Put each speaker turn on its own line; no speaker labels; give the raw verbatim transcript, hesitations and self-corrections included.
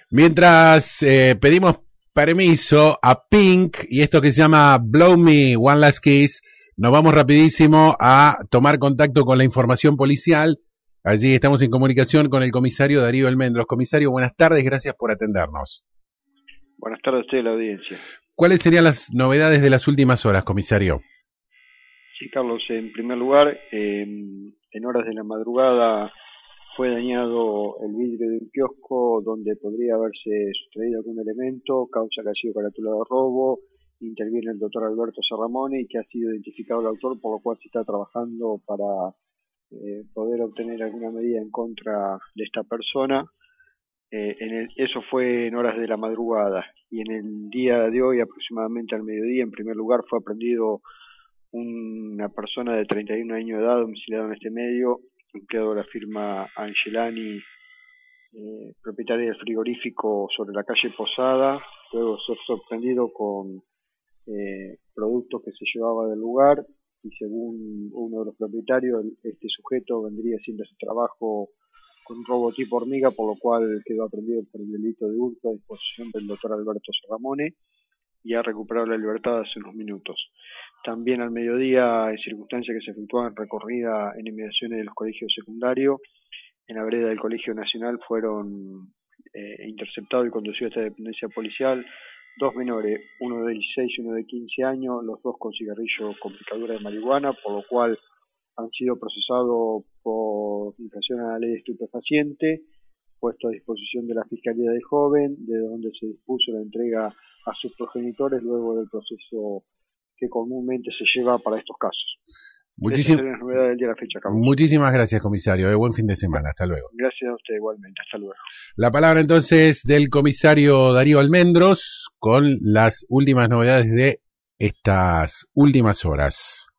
Mientras eh, pedimos permiso a Pink y esto que se llama Blow Me One Last Kiss, nos vamos rapidísimo a tomar contacto con la información policial. Allí estamos en comunicación con el comisario Darío Almendros. Comisario, buenas tardes, gracias por atendernos.
Buenas tardes a usted y a la audiencia.
¿Cuáles serían las novedades de las últimas horas, comisario?
Sí, Carlos, en primer lugar, eh, en horas de la madrugada fue dañado el vidrio de un kiosco donde podría haberse sustraído algún elemento, causa que ha sido caratulado de robo. Interviene el doctor Alberto Serramone y que ha sido identificado el autor, por lo cual se está trabajando para eh, poder obtener alguna medida en contra de esta persona. Eh, en el, eso fue en horas de la madrugada, y en el día de hoy, aproximadamente al mediodía, en primer lugar fue aprendido una persona de treinta y un años de edad, domiciliado en este medio, empleado de la firma Angelani, eh, propietaria del frigorífico sobre la calle Posada. Luego fue sorprendido con eh, productos que se llevaba del lugar, y según uno de los propietarios, este sujeto vendría haciendo ese trabajo con un robo tipo hormiga, por lo cual quedó aprendido por el delito de hurto a disposición del doctor Alberto Serramone y ha recuperado la libertad hace unos minutos. También al mediodía, en circunstancias que se efectuaban recorrida en inmediaciones de los colegios secundarios, en la vereda del Colegio Nacional fueron eh, interceptados y conducidos a esta dependencia policial dos menores, uno de dieciséis y uno de quince años, los dos con cigarrillos con picadura de marihuana, por lo cual han sido procesados por infracción a la ley de estupefaciente, puesto a disposición de la Fiscalía del Joven, de donde se dispuso la entrega a sus progenitores luego del proceso que comúnmente se lleva para estos casos.
Muchísim
Esas son las novedades del día de la fecha, Carlos.
Muchísimas gracias, comisario. De buen fin de semana. Hasta luego.
Gracias a usted igualmente. Hasta luego.
La palabra entonces del comisario Darío Almendros con las últimas novedades de estas últimas horas.